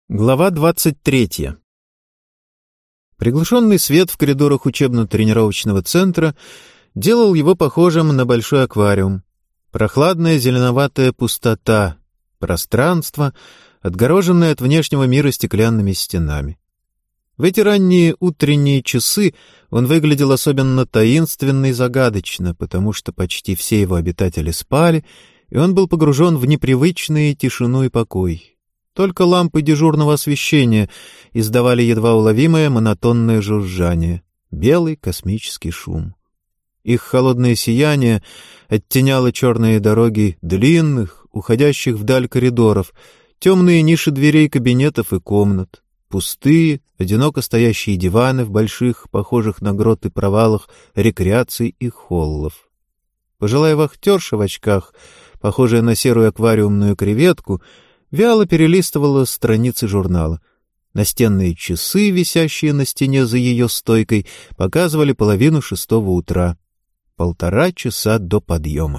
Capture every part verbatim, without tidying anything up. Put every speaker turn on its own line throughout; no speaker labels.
Глава двадцать третья. Приглушенный свет в коридорах учебно-тренировочного центра делал его похожим на большой аквариум. Прохладная зеленоватая пустота, пространство, отгороженное от внешнего мира стеклянными стенами. В эти ранние утренние часы он выглядел особенно таинственно и загадочно, потому что почти все его обитатели спали, и он был погружен в непривычную тишину и покой. Только лампы дежурного освещения издавали едва уловимое монотонное жужжание, белый космический шум. Их холодное сияние оттеняло черные дороги длинных, уходящих вдаль коридоров, темные ниши дверей кабинетов и комнат, пустые, одиноко стоящие диваны в больших, похожих на гроты провалах рекреаций и холлов. Пожилая вахтерша в очках, похожая на серую аквариумную креветку, вяло перелистывала страницы журнала. Настенные часы, висящие на стене за ее стойкой, показывали половину шестого утра. Полтора часа до подъема.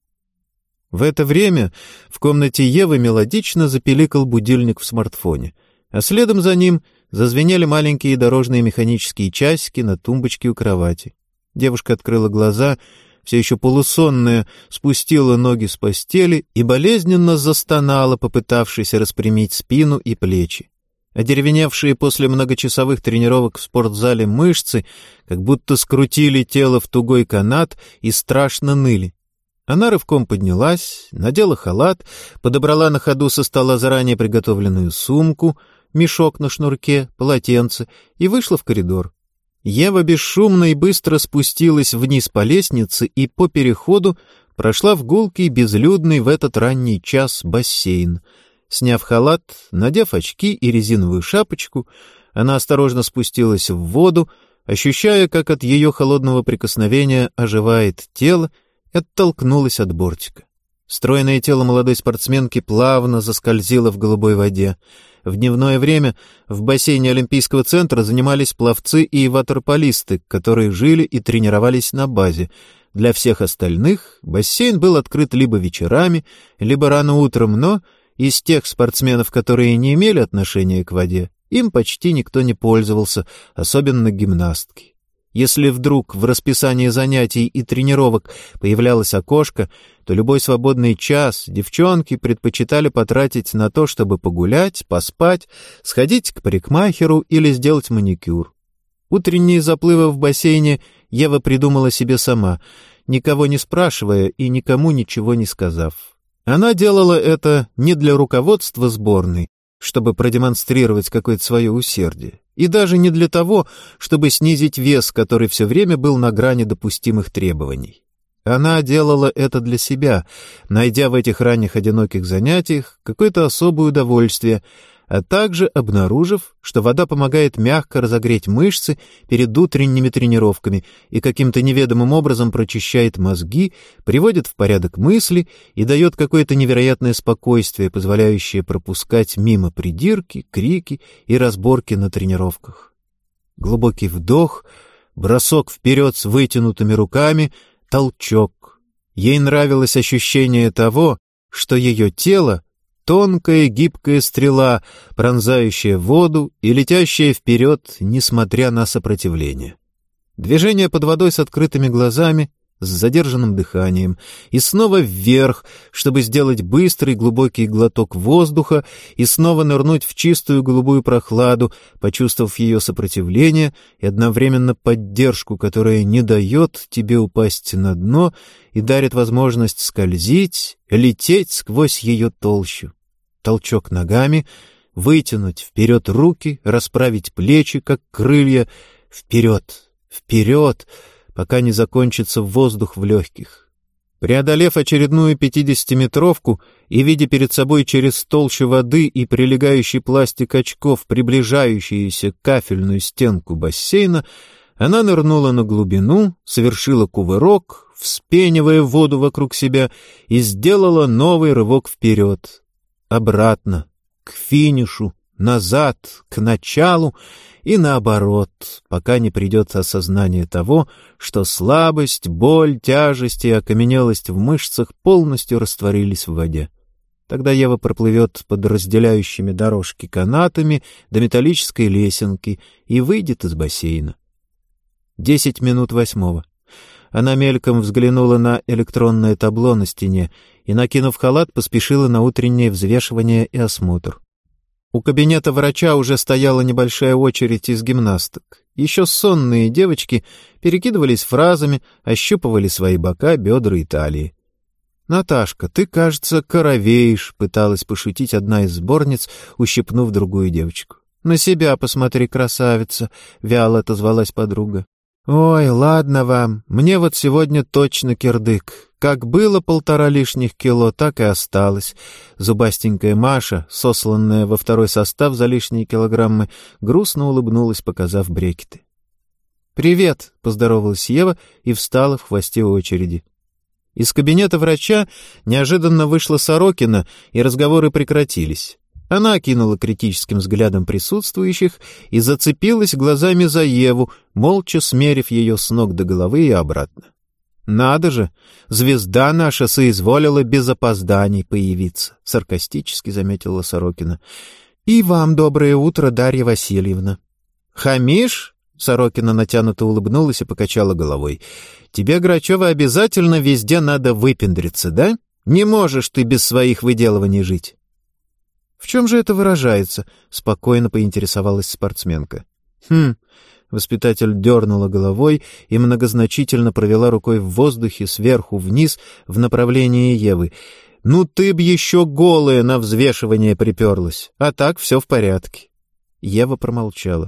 В это время в комнате Евы мелодично запиликал будильник в смартфоне, а следом за ним зазвенели маленькие дорожные механические часики на тумбочке у кровати. Девушка открыла глаза, все еще полусонная, спустила ноги с постели и болезненно застонала, попытавшись распрямить спину и плечи. Одеревеневшие после многочасовых тренировок в спортзале мышцы как будто скрутили тело в тугой канат и страшно ныли. Она рывком поднялась, надела халат, подобрала на ходу со стола заранее приготовленную сумку, мешок на шнурке, полотенце и вышла в коридор. Ева бесшумно и быстро спустилась вниз по лестнице и по переходу прошла в гулкий, безлюдный в этот ранний час бассейн. Сняв халат, надев очки и резиновую шапочку, она осторожно спустилась в воду, ощущая, как от ее холодного прикосновения оживает тело, и оттолкнулась от бортика. Стройное тело молодой спортсменки плавно заскользило в голубой воде. В дневное время в бассейне Олимпийского центра занимались пловцы и ватерполисты, которые жили и тренировались на базе. Для всех остальных бассейн был открыт либо вечерами, либо рано утром, но из тех спортсменов, которые не имели отношения к воде, им почти никто не пользовался, особенно гимнастки. Если вдруг в расписании занятий и тренировок появлялось окошко, то любой свободный час девчонки предпочитали потратить на то, чтобы погулять, поспать, сходить к парикмахеру или сделать маникюр. Утренние заплывы в бассейне Ева придумала себе сама, никого не спрашивая и никому ничего не сказав. Она делала это не для руководства сборной, чтобы продемонстрировать какое-то свое усердие, и даже не для того, чтобы снизить вес, который все время был на грани допустимых требований. Она делала это для себя, найдя в этих ранних одиноких занятиях какое-то особое удовольствие, а также обнаружив, что вода помогает мягко разогреть мышцы перед утренними тренировками и каким-то неведомым образом прочищает мозги, приводит в порядок мысли и дает какое-то невероятное спокойствие, позволяющее пропускать мимо придирки, крики и разборки на тренировках. Глубокий вдох, бросок вперед с вытянутыми руками, толчок. Ей нравилось ощущение того, что ее тело — тонкая гибкая стрела, пронзающая воду и летящая вперед, несмотря на сопротивление. Движение под водой с открытыми глазами, с задержанным дыханием, и снова вверх, чтобы сделать быстрый глубокий глоток воздуха и снова нырнуть в чистую голубую прохладу, почувствовав ее сопротивление и одновременно поддержку, которая не дает тебе упасть на дно и дарит возможность скользить, лететь сквозь ее толщу. Толчок ногами, вытянуть вперед руки, расправить плечи, как крылья, вперед, вперед, пока не закончится воздух в легких. Преодолев очередную пятидесятиметровку и видя перед собой через толщу воды и прилегающий пластик очков приближающуюся кафельную стенку бассейна, она нырнула на глубину, совершила кувырок, вспенивая воду вокруг себя, и сделала новый рывок вперед. Обратно, к финишу, назад, к началу и наоборот, пока не придет осознание того, что слабость, боль, тяжесть и окаменелость в мышцах полностью растворились в воде. Тогда Ева проплывет под разделяющими дорожки канатами до металлической лесенки и выйдет из бассейна. Десять минут восьмого. Она мельком взглянула на электронное табло на стене и, накинув халат, поспешила на утреннее взвешивание и осмотр. У кабинета врача уже стояла небольшая очередь из гимнасток. Еще сонные девочки перекидывались фразами, ощупывали свои бока, бедра и талии. «Наташка, ты, кажется, коровеешь», — пыталась пошутить одна из сборниц, ущипнув другую девочку. «На себя посмотри, красавица», — вяло отозвалась подруга. «Ой, ладно вам, мне вот сегодня точно кирдык. Как было полтора лишних кило, так и осталось». Зубастенькая Маша, сосланная во второй состав за лишние килограммы, грустно улыбнулась, показав брекеты. «Привет», — поздоровалась Ева и встала в хвосте очереди. Из кабинета врача неожиданно вышла Сорокина, и разговоры прекратились. Она окинула критическим взглядом присутствующих и зацепилась глазами за Еву, молча смерив ее с ног до головы и обратно. «Надо же! Звезда наша соизволила без опозданий появиться», — саркастически заметила Сорокина. «И вам доброе утро, Дарья Васильевна». «Хамишь?» — Сорокина натянуто улыбнулась и покачала головой. «Тебе, Грачева, обязательно везде надо выпендриться, да? Не можешь ты без своих выделываний жить». «В чем же это выражается?» — спокойно поинтересовалась спортсменка. «Хм...» — воспитатель дернула головой и многозначительно провела рукой в воздухе сверху вниз в направлении Евы. «Ну ты б еще голая на взвешивание приперлась, а так все в порядке». Ева промолчала.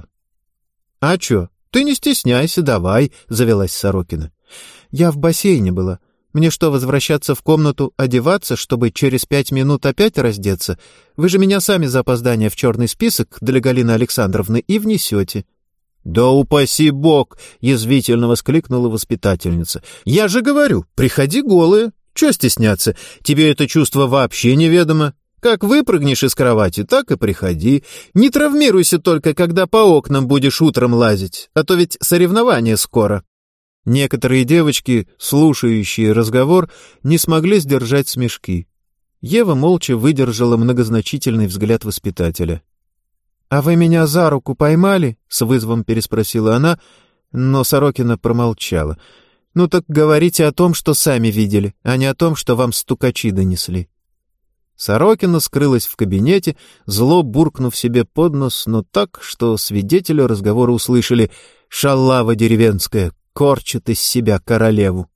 «А че? Ты не стесняйся, давай», — завелась Сорокина. «Я в бассейне была. Мне что, возвращаться в комнату, одеваться, чтобы через пять минут опять раздеться? Вы же меня сами за опоздание в черный список для Галины Александровны и внесете». «Да упаси бог!» — язвительно воскликнула воспитательница. «Я же говорю, приходи голая. Чего стесняться? Тебе это чувство вообще неведомо. Как выпрыгнешь из кровати, так и приходи. Не травмируйся только, когда по окнам будешь утром лазить, а то ведь соревнования скоро». Некоторые девочки, слушающие разговор, не смогли сдержать смешки. Ева молча выдержала многозначительный взгляд воспитателя. «А вы меня за руку поймали?» — с вызовом переспросила она, но Сорокина промолчала. «Ну так говорите о том, что сами видели, а не о том, что вам стукачи донесли». Сорокина скрылась в кабинете, зло буркнув себе под нос, но так, что свидетели разговора услышали: «Шалава деревенская, корчит из себя королеву».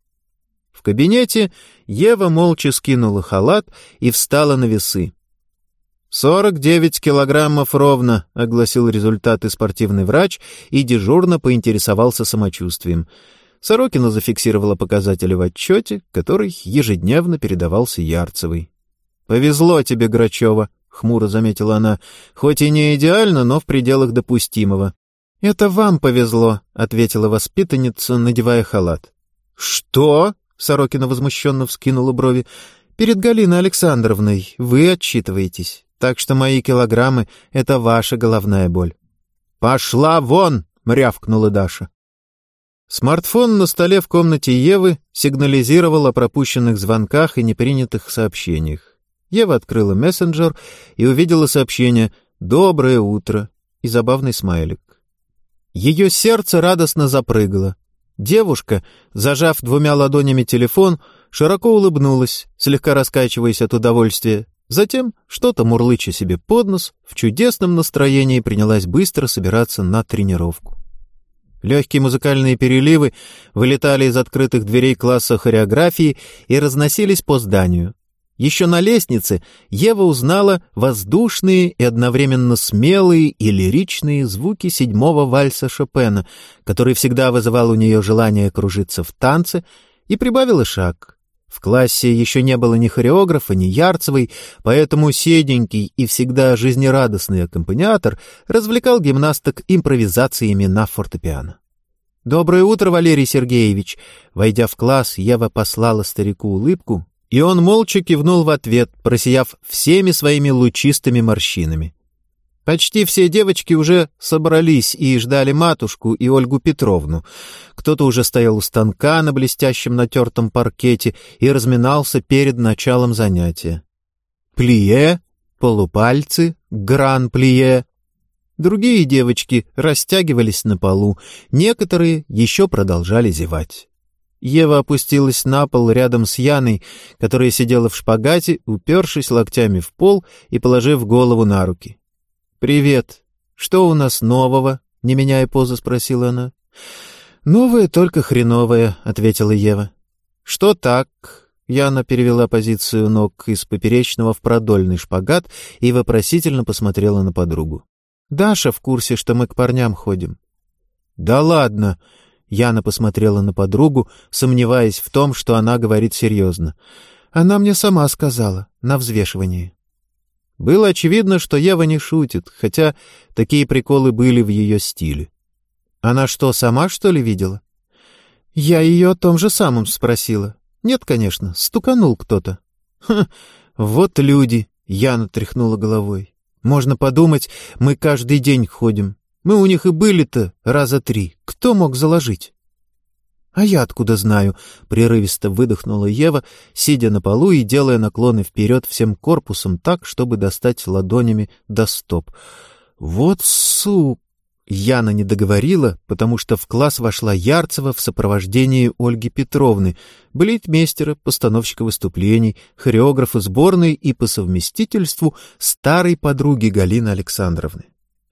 В кабинете Ева молча скинула халат и встала на весы. «Сорок девять килограммов ровно», — огласил результаты спортивный врач и дежурно поинтересовался самочувствием. Сорокина зафиксировала показатели в отчете, который ежедневно передавался Ярцевой. «Повезло тебе, Грачева», — хмуро заметила она, — «хоть и не идеально, но в пределах допустимого». «Это вам повезло», — ответила воспитанница, надевая халат. «Что?» — Сорокина возмущенно вскинула брови. «Перед Галиной Александровной вы отчитываетесь, так что мои килограммы — это ваша головная боль». «Пошла вон!» — рявкнула Даша. Смартфон на столе в комнате Евы сигнализировал о пропущенных звонках и непринятых сообщениях. Ева открыла мессенджер и увидела сообщение «Доброе утро» и забавный смайлик. Ее сердце радостно запрыгало. Девушка, зажав двумя ладонями телефон, широко улыбнулась, слегка раскачиваясь от удовольствия. Затем, что-то мурлыча себе под нос, в чудесном настроении принялась быстро собираться на тренировку. Легкие музыкальные переливы вылетали из открытых дверей класса хореографии и разносились по зданию. Еще на лестнице Ева узнала воздушные и одновременно смелые и лиричные звуки седьмого вальса Шопена, который всегда вызывал у нее желание кружиться в танце, и прибавила шаг. В классе еще не было ни хореографа, ни Ярцевой, поэтому седенький и всегда жизнерадостный аккомпаниатор развлекал гимнасток импровизациями на фортепиано. «Доброе утро, Валерий Сергеевич!» Войдя в класс, Ева послала старику улыбку, и он молча кивнул в ответ, просияв всеми своими лучистыми морщинами. Почти все девочки уже собрались и ждали матушку и Ольгу Петровну. Кто-то уже стоял у станка на блестящем натертом паркете и разминался перед началом занятия. плие, полупальцы, гран-плие. Другие девочки растягивались на полу, некоторые еще продолжали зевать. Ева опустилась на пол рядом с Яной, которая сидела в шпагате, упершись локтями в пол и положив голову на руки. «Привет. Что у нас нового?» — не меняя позы, спросила она. «Новое, только хреновое», — ответила Ева. «Что так?» — Яна перевела позицию ног из поперечного в продольный шпагат и вопросительно посмотрела на подругу. «Даша в курсе, что мы к парням ходим». «Да ладно!» — Яна посмотрела на подругу, сомневаясь в том, что она говорит серьезно. «Она мне сама сказала, на взвешивании». Было очевидно, что Ева не шутит, хотя такие приколы были в ее стиле. «Она что, сама, что ли, видела?» «Я ее о том же самом спросила». «Нет, конечно, стуканул кто-то». «Ха, вот люди!» — Яна тряхнула головой. «Можно подумать, мы каждый день ходим. Мы у них и были-то раза три. Кто мог заложить?» «А я откуда знаю?» — прерывисто выдохнула Ева, сидя на полу и делая наклоны вперед всем корпусом так, чтобы достать ладонями до стоп. «Вот сук!» Яна не договорила, потому что в класс вошла Ярцева в сопровождении Ольги Петровны, балетмейстера, постановщика выступлений, хореографа сборной и по совместительству старой подруги Галины Александровны.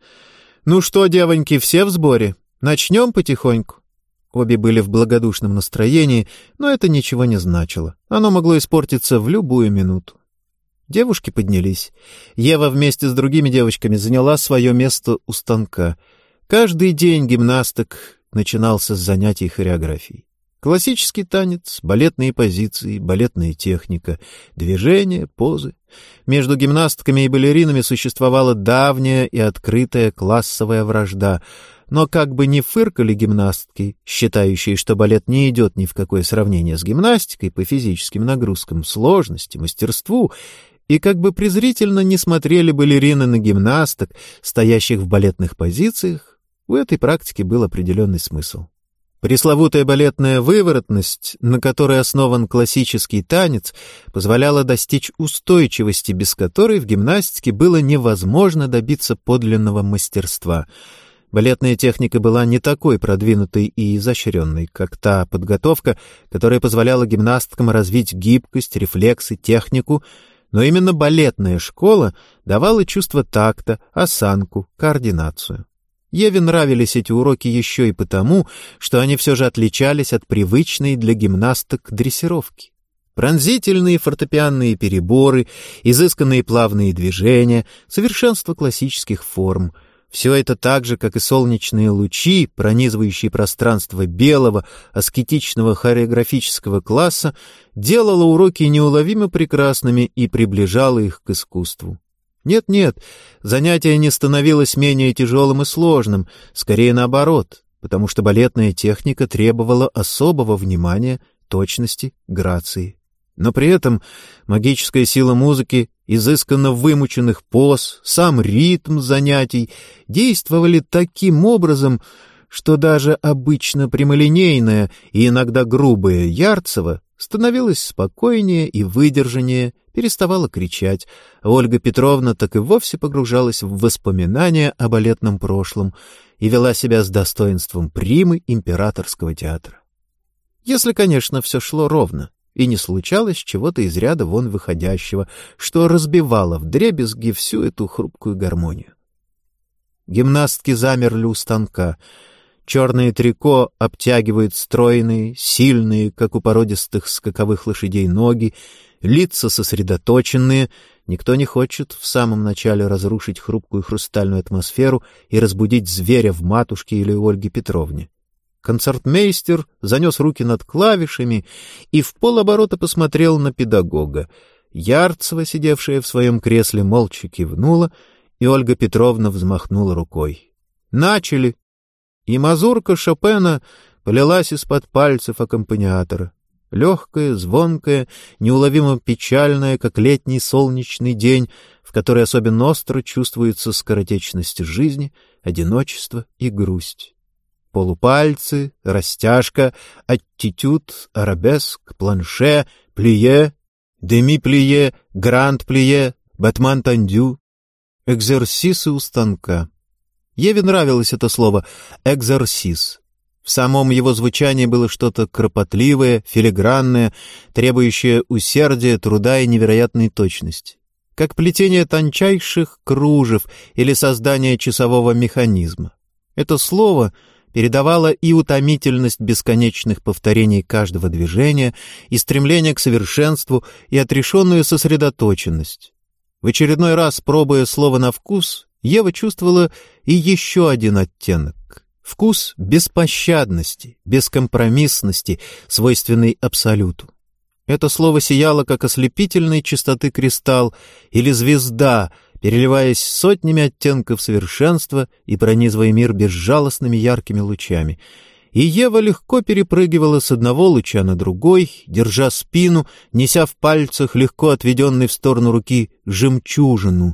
«Ну что, девоньки, все в сборе? Начнем потихоньку?» Обе были в благодушном настроении, но это ничего не значило. Оно могло испортиться в любую минуту. Девушки поднялись. Ева вместе с другими девочками заняла свое место у станка. Каждый день гимнасток начинался с занятий хореографией. Классический танец, балетные позиции, балетная техника, движения, позы. Между гимнастками и балеринами существовала давняя и открытая классовая вражда. Но как бы ни фыркали гимнастки, считающие, что балет не идет ни в какое сравнение с гимнастикой по физическим нагрузкам, сложности, мастерству, и как бы презрительно не смотрели балерины на гимнасток, стоящих в балетных позициях, у этой практики был определенный смысл. Пресловутая балетная выворотность, на которой основан классический танец, позволяла достичь устойчивости, без которой в гимнастике было невозможно добиться подлинного мастерства. Балетная техника была не такой продвинутой и изощренной, как та подготовка, которая позволяла гимнасткам развить гибкость, рефлексы, технику, но именно балетная школа давала чувство такта, осанку, координацию. Еве нравились эти уроки еще и потому, что они все же отличались от привычной для гимнасток дрессировки. Пронзительные фортепианные переборы, изысканные плавные движения, совершенство классических форм — все это так же, как и солнечные лучи, пронизывающие пространство белого, аскетичного хореографического класса, делало уроки неуловимо прекрасными и приближало их к искусству. Нет-нет, занятие не становилось менее тяжелым и сложным, скорее наоборот, потому что балетная техника требовала особого внимания, точности, грации. Но при этом магическая сила музыки, изысканно вымученных поз, сам ритм занятий действовали таким образом, что даже обычно прямолинейная и иногда грубая Ярцева становилась спокойнее и выдержаннее, переставала кричать, а Ольга Петровна так и вовсе погружалась в воспоминания о балетном прошлом и вела себя с достоинством примы императорского театра. Если, конечно, все шло ровно и не случалось чего-то из ряда вон выходящего, что разбивало вдребезги всю эту хрупкую гармонию. Гимнастки замерли у станка. Черное трико обтягивает стройные, сильные, как у породистых скаковых лошадей, ноги, лица сосредоточенные. Никто не хочет в самом начале разрушить хрупкую хрустальную атмосферу и разбудить зверя в матушке или Ольге Петровне. Концертмейстер занес руки над клавишами и в полоборота посмотрел на педагога. Ярцева, сидевшая в своем кресле, молча кивнула, и Ольга Петровна взмахнула рукой. «Начали!» И мазурка Шопена полилась из-под пальцев аккомпаниатора. Легкая, звонкая, неуловимо печальная, как летний солнечный день, в который особенно остро чувствуется скоротечность жизни, одиночество и грусть. Полупальцы, растяжка, аттитюд, арабеск, планше, плие. деми-плие, гранд-плие, батман-тандю. Экзерсисы у станка. Еве нравилось это слово «экзерсис». В самом его звучании было что-то кропотливое, филигранное, требующее усердия, труда и невероятной точности. Как плетение тончайших кружев или создание часового механизма. Это слово передавало и утомительность бесконечных повторений каждого движения, и стремление к совершенству, и отрешенную сосредоточенность. В очередной раз, пробуя слово на вкус, Ева чувствовала и еще один оттенок. Вкус беспощадности, бескомпромиссности, свойственный абсолюту. Это слово сияло, как ослепительной чистоты кристалл или звезда, переливаясь сотнями оттенков совершенства и пронизывая мир безжалостными яркими лучами. И Ева легко перепрыгивала с одного луча на другой, держа спину, неся в пальцах легко отведенной в сторону руки жемчужину.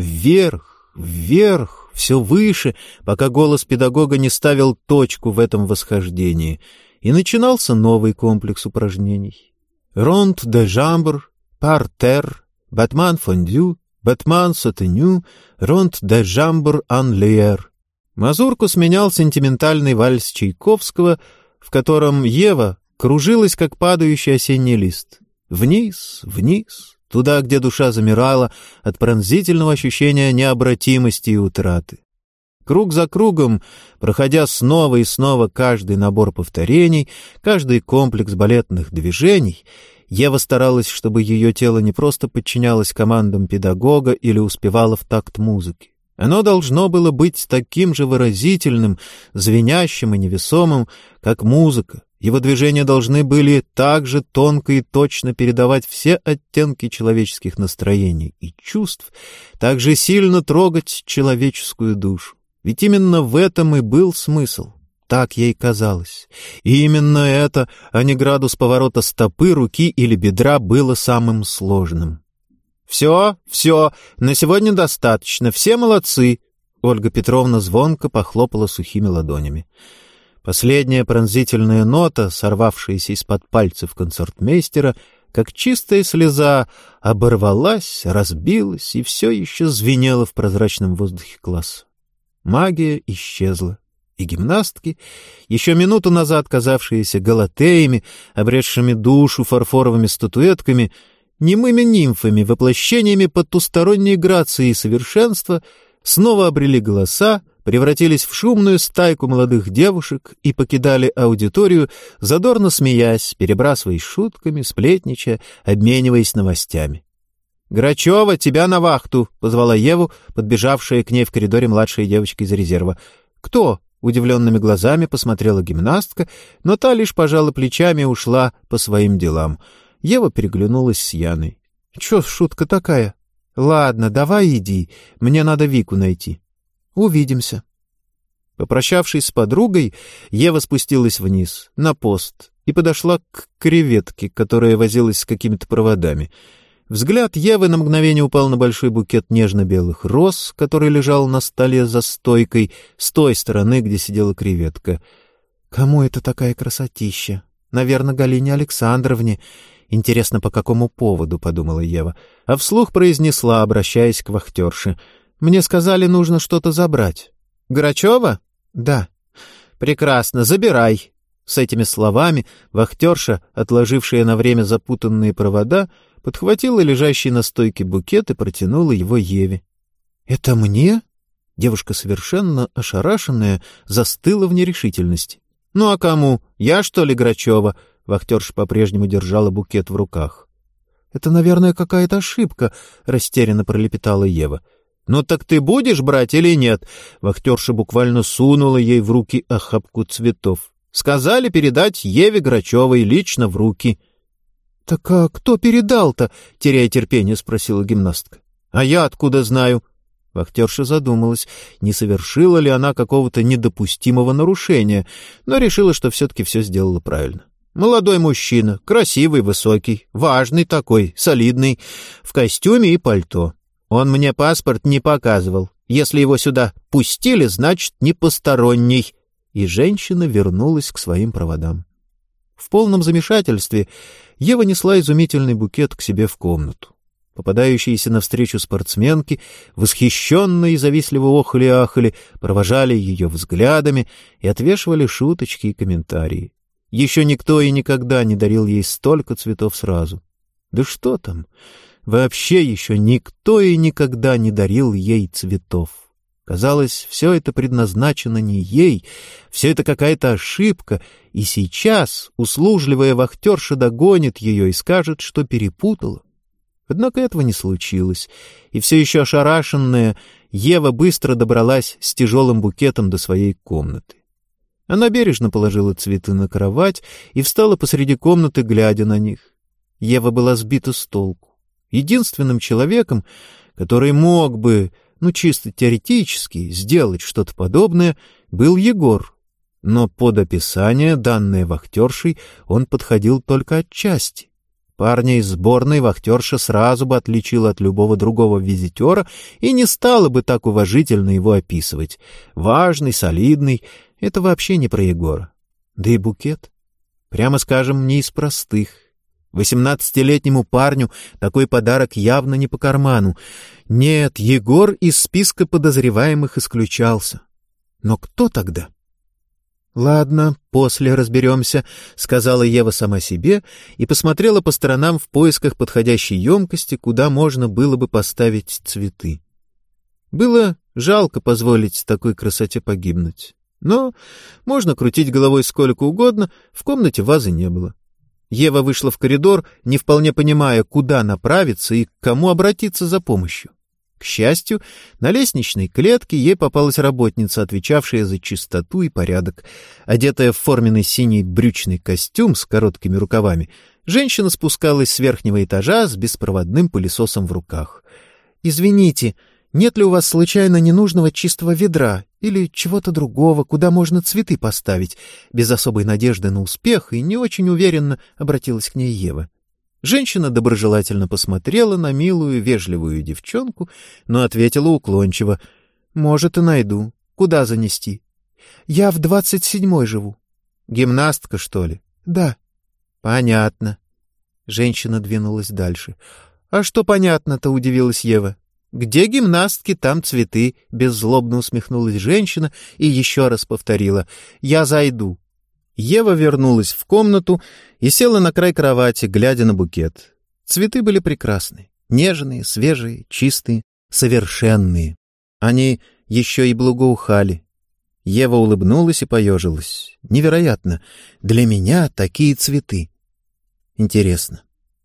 Вверх, вверх, все выше, пока голос педагога не ставил точку в этом восхождении. И начинался новый комплекс упражнений. Ронд де жамбр, партер, батман фондю, батман сотеню, ронд де жамбр ан лиер. Мазурку сменял сентиментальный вальс Чайковского, в котором Ева кружилась, как падающий осенний лист. Вниз, вниз, туда, где душа замирала от пронзительного ощущения необратимости и утраты. Круг за кругом, проходя снова и снова каждый набор повторений, каждый комплекс балетных движений, Ева старалась, чтобы ее тело не просто подчинялось командам педагога или успевало в такт музыки. Оно должно было быть таким же выразительным, звенящим и невесомым, как музыка. Его движения должны были так же тонко и точно передавать все оттенки человеческих настроений и чувств, так же сильно трогать человеческую душу. Ведь именно в этом и был смысл. Так ей казалось. И именно это, а не градус поворота стопы, руки или бедра, было самым сложным. «Все, все, на сегодня достаточно, все молодцы!» Ольга Петровна звонко похлопала сухими ладонями. Последняя пронзительная нота, сорвавшаяся из-под пальцев концертмейстера, как чистая слеза, оборвалась, разбилась и все еще звенела в прозрачном воздухе класса. Магия исчезла, и гимнастки, еще минуту назад казавшиеся галатеями, обретшими душу фарфоровыми статуэтками, немыми нимфами, воплощениями потусторонней грации и совершенства, снова обрели голоса, превратились в шумную стайку молодых девушек и покидали аудиторию, задорно смеясь, перебрасываясь шутками, сплетничая, обмениваясь новостями. «Грачева, тебя на вахту!» — позвала Еву, подбежавшая к ней в коридоре младшая девочка из резерва. «Кто?» — удивленными глазами посмотрела гимнастка, но та лишь пожала плечами и ушла по своим делам. Ева переглянулась с Яной. «Чё шутка такая? Ладно, давай иди, мне надо Вику найти. Увидимся». Попрощавшись с подругой, Ева спустилась вниз, на пост, и подошла к креветке, которая возилась с какими-то проводами. Взгляд Евы на мгновение упал на большой букет нежно-белых роз, который лежал на столе за стойкой, с той стороны, где сидела креветка. «Кому это такая красотища? Наверное, Галине Александровне. Интересно, по какому поводу?» — подумала Ева. А вслух произнесла, обращаясь к вахтерше. «Мне сказали, нужно что-то забрать». «Грачева?» «Да». «Прекрасно, забирай». С этими словами вахтерша, отложившая на время запутанные провода, подхватила лежащий на стойке букет и протянула его Еве. «Это мне?» Девушка, совершенно ошарашенная, застыла в нерешительности. «Ну а кому? Я, что ли, Грачева?» Вахтерша по-прежнему держала букет в руках. «Это, наверное, какая-то ошибка», — растерянно пролепетала Ева. «Ну так ты будешь брать или нет?» Вахтерша буквально сунула ей в руки охапку цветов. «Сказали передать Еве Грачевой лично в руки». «Так а кто передал-то?» — теряя терпение, спросила гимнастка. «А я откуда знаю?» Вахтерша задумалась, не совершила ли она какого-то недопустимого нарушения, но решила, что все-таки все сделала правильно. «Молодой мужчина, красивый, высокий, важный такой, солидный, в костюме и пальто. Он мне паспорт не показывал. Если его сюда пустили, значит, не посторонний». И женщина вернулась к своим проводам. В полном замешательстве Ева несла изумительный букет к себе в комнату. Попадающиеся навстречу спортсменки, восхищенные и завистливо охали-ахали, провожали ее взглядами и отвешивали шуточки и комментарии. Еще никто и никогда не дарил ей столько цветов сразу. Да что там, вообще еще никто и никогда не дарил ей цветов. Казалось, все это предназначено не ей, все это какая-то ошибка, и сейчас услужливая вахтерша догонит ее и скажет, что перепутала. Однако этого не случилось, и все еще ошарашенная Ева быстро добралась с тяжелым букетом до своей комнаты. Она бережно положила цветы на кровать и встала посреди комнаты, глядя на них. Ева была сбита с толку. Единственным человеком, который мог бы, ну чисто теоретически, сделать что-то подобное, был Егор. Но под описание, данное вахтершей, он подходил только отчасти. Парня из сборной вахтерша сразу бы отличила от любого другого визитера и не стала бы так уважительно его описывать. Важный, солидный — это вообще не про Егора. Да и букет, прямо скажем, не из простых. Восемнадцатилетнему парню такой подарок явно не по карману. Нет, Егор из списка подозреваемых исключался. Но кто тогда? «Ладно, после разберемся», — сказала Ева сама себе и посмотрела по сторонам в поисках подходящей емкости, куда можно было бы поставить цветы. Было жалко позволить такой красоте погибнуть. Но можно крутить головой сколько угодно, в комнате вазы не было. Ева вышла в коридор, не вполне понимая, куда направиться и к кому обратиться за помощью. К счастью, на лестничной клетке ей попалась работница, отвечавшая за чистоту и порядок. Одетая в форменный синий брючный костюм с короткими рукавами, женщина спускалась с верхнего этажа с беспроводным пылесосом в руках. «Извините, нет ли у вас случайно ненужного чистого ведра или чего-то другого, куда можно цветы поставить?» Без особой надежды на успех и не очень уверенно обратилась к ней Ева. Женщина доброжелательно посмотрела на милую, вежливую девчонку, но ответила уклончиво: «Может, и найду. Куда занести?» «Я в двадцать седьмой живу». «Гимнастка, что ли?» «Да». «Понятно». Женщина двинулась дальше. «А что понятно-то?» — удивилась Ева. «Где гимнастки, там цветы», — беззлобно усмехнулась женщина и еще раз повторила: «Я зайду». Ева вернулась в комнату и села на край кровати, глядя на букет. Цветы были прекрасны, нежные, свежие, чистые, совершенные. Они еще и благоухали. Ева улыбнулась и поежилась. Невероятно! Для меня такие цветы. Интересно.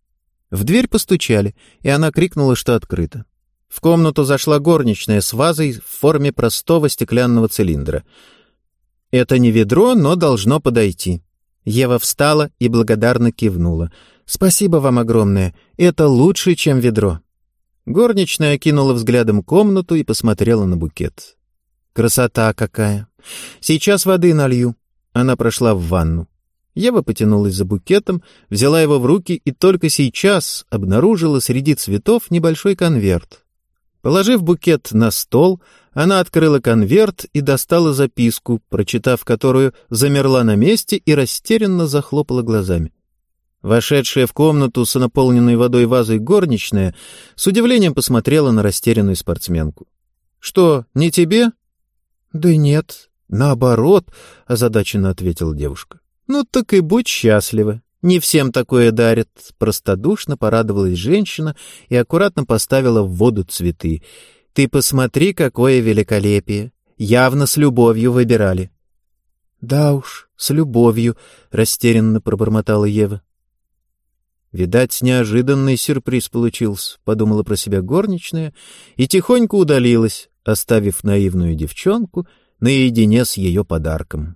В дверь постучали, и она крикнула, что открыто. В комнату зашла горничная с вазой в форме простого стеклянного цилиндра. «Это не ведро, но должно подойти». Ева встала и благодарно кивнула. «Спасибо вам огромное. Это лучше, чем ведро». Горничная окинула взглядом комнату и посмотрела на букет. «Красота какая! Сейчас воды налью». Она прошла в ванну. Ева потянулась за букетом, взяла его в руки и только сейчас обнаружила среди цветов небольшой конверт. Положив букет на стол, она открыла конверт и достала записку, прочитав которую, замерла на месте и растерянно захлопала глазами. Вошедшая в комнату с наполненной водой вазой горничная с удивлением посмотрела на растерянную спортсменку. «Что, не тебе?» «Да нет, наоборот», — озадаченно ответила девушка. «Ну так и будь счастлива. Не всем такое дарят», — простодушно порадовалась женщина и аккуратно поставила в воду цветы. «Ты посмотри, какое великолепие! Явно с любовью выбирали». «Да уж, с любовью», — растерянно пробормотала Ева. «Видать, неожиданный сюрприз получился», — подумала про себя горничная и тихонько удалилась, оставив наивную девчонку наедине с ее подарком.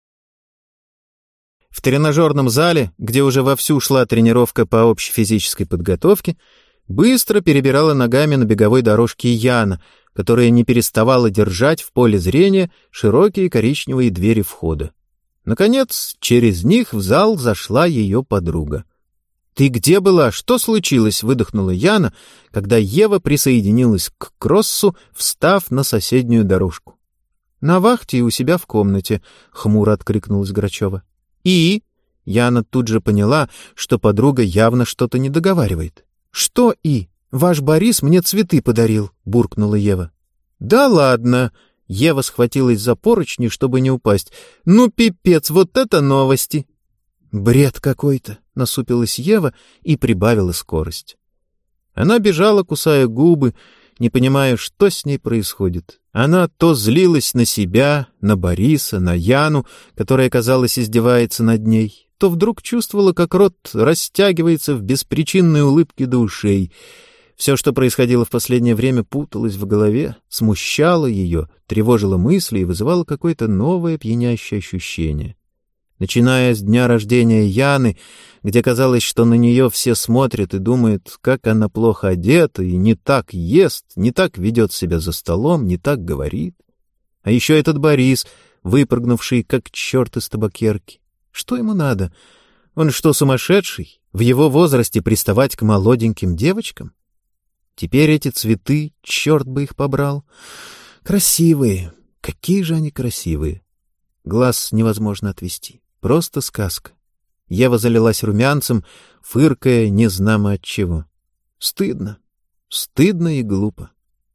В тренажерном зале, где уже вовсю шла тренировка по общей физической подготовке, быстро перебирала ногами на беговой дорожке Яна, которая не переставала держать в поле зрения широкие коричневые двери входа. Наконец, через них в зал зашла ее подруга. «Ты где была? Что случилось?» — выдохнула Яна, когда Ева присоединилась к кроссу, встав на соседнюю дорожку. «На вахте и у себя в комнате», — хмуро откликнулась Грачева. «И?» — Яна тут же поняла, что подруга явно что-то не договаривает. «Что и? Ваш Борис мне цветы подарил», — буркнула Ева. «Да ладно!» — Ева схватилась за поручни, чтобы не упасть. «Ну, пипец, вот это новости!» «Бред какой-то!» — насупилась Ева и прибавила скорость. Она бежала, кусая губы, не понимая, что с ней происходит. Она то злилась на себя, на Бориса, на Яну, которая, казалось, издевается над ней, то вдруг чувствовала, как рот растягивается в беспричинной улыбке до ушей. Все, что происходило в последнее время, путалось в голове, смущало ее, тревожило мысли и вызывало какое-то новое пьянящее ощущение. Начиная с дня рождения Яны, где казалось, что на нее все смотрят и думают, как она плохо одета и не так ест, не так ведет себя за столом, не так говорит. А еще этот Борис, выпрыгнувший как черт из табакерки. Что ему надо? Он что, сумасшедший? В его возрасте приставать к молоденьким девочкам? Теперь эти цветы, черт бы их побрал. Красивые. Какие же они красивые. Глаз невозможно отвести. Просто сказка. Ева залилась румянцем, фыркая незнамо от чего. Стыдно. Стыдно и глупо.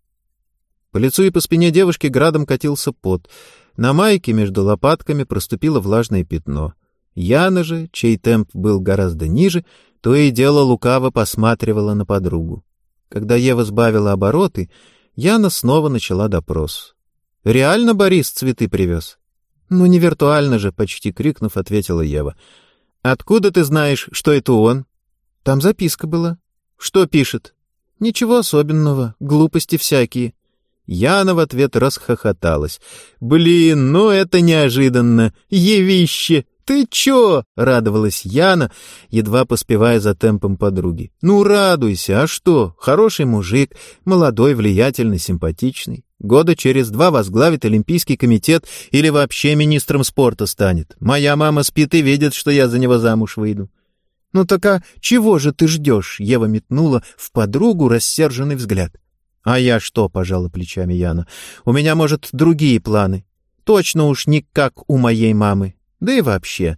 По лицу и по спине девушки градом катился пот. На майке между лопатками проступило влажное пятно. Яна же, чей темп был гораздо ниже, то и дело лукаво посматривала на подругу. Когда Ева сбавила обороты, Яна снова начала допрос. «Реально Борис цветы привез?» «Ну, не виртуально же», — почти крикнув, ответила Ева. «Откуда ты знаешь, что это он?» «Там записка была». «Что пишет?» «Ничего особенного, глупости всякие». Яна в ответ расхохоталась. «Блин, ну это неожиданно! Евище! Ты чё?» — радовалась Яна, едва поспевая за темпом подруги. «Ну, радуйся, а что? Хороший мужик, молодой, влиятельный, симпатичный. Года через два возглавит Олимпийский комитет или вообще министром спорта станет. Моя мама спит и видит, что я за него замуж выйду». «Ну так а чего же ты ждешь?» — Ева метнула в подругу рассерженный взгляд. «А я что?» — пожала плечами Яна. «У меня, может, другие планы. Точно уж не как у моей мамы. Да и вообще.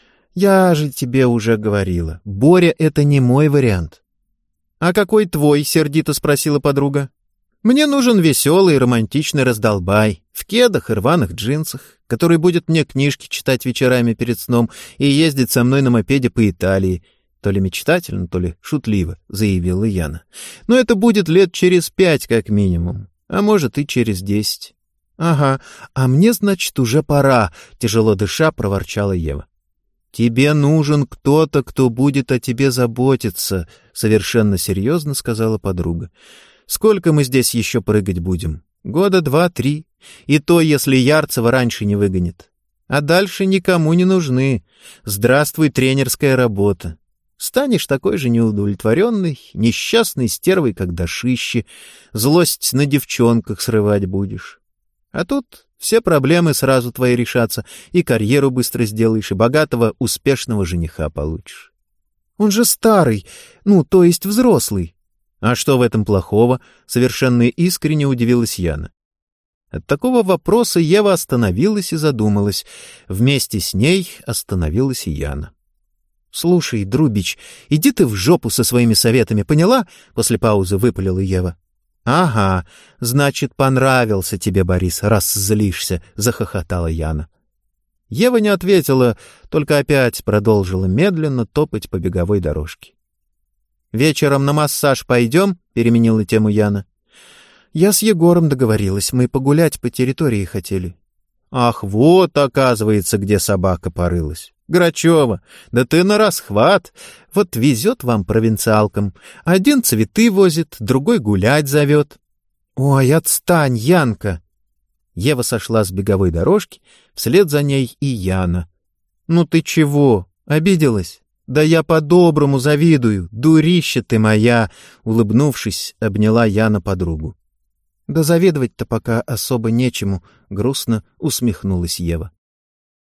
Я же тебе уже говорила. Боря — это не мой вариант». «А какой твой?» — сердито спросила подруга. «Мне нужен веселый, романтичный раздолбай, в кедах и рваных джинсах, который будет мне книжки читать вечерами перед сном и ездить со мной на мопеде по Италии». То ли мечтательно, то ли шутливо, заявила Яна. «Но это будет лет через пять как минимум, а может и через десять». «Ага, а мне, значит, уже пора», — тяжело дыша проворчала Ева. «Тебе нужен кто-то, кто будет о тебе заботиться», — совершенно серьезно сказала подруга. «Сколько мы здесь еще прыгать будем? Года два-три, и то, если Ярцева раньше не выгонит. А дальше никому не нужны. Здравствуй, тренерская работа. Станешь такой же неудовлетворенной, несчастной стервой, как дошище, злость на девчонках срывать будешь. А тут все проблемы сразу твои решатся, и карьеру быстро сделаешь, и богатого, успешного жениха получишь». «Он же старый, ну, то есть взрослый». «А что в этом плохого?» — совершенно искренне удивилась Яна. От такого вопроса Ева остановилась и задумалась. Вместе с ней остановилась и Яна. «Слушай, Друбич, иди ты в жопу со своими советами, поняла?» — после паузы выпалила Ева. «Ага, значит, понравился тебе Борис, раз злишься», — захохотала Яна. Ева не ответила, только опять продолжила медленно топать по беговой дорожке. «Вечером на массаж пойдем?» — переменила тему Яна. «Я с Егором договорилась, мы погулять по территории хотели». «Ах, вот, оказывается, где собака порылась. Грачева, да ты на расхват. Вот везет вам провинциалкам. Один цветы возит, другой гулять зовет». «Ой, отстань, Янка!» Ева сошла с беговой дорожки, вслед за ней и Яна. «Ну ты чего? Обиделась? Да я по-доброму завидую. Дурища ты моя!» Улыбнувшись, обняла Яна подругу. «Да завидовать-то пока особо нечему», — грустно усмехнулась Ева.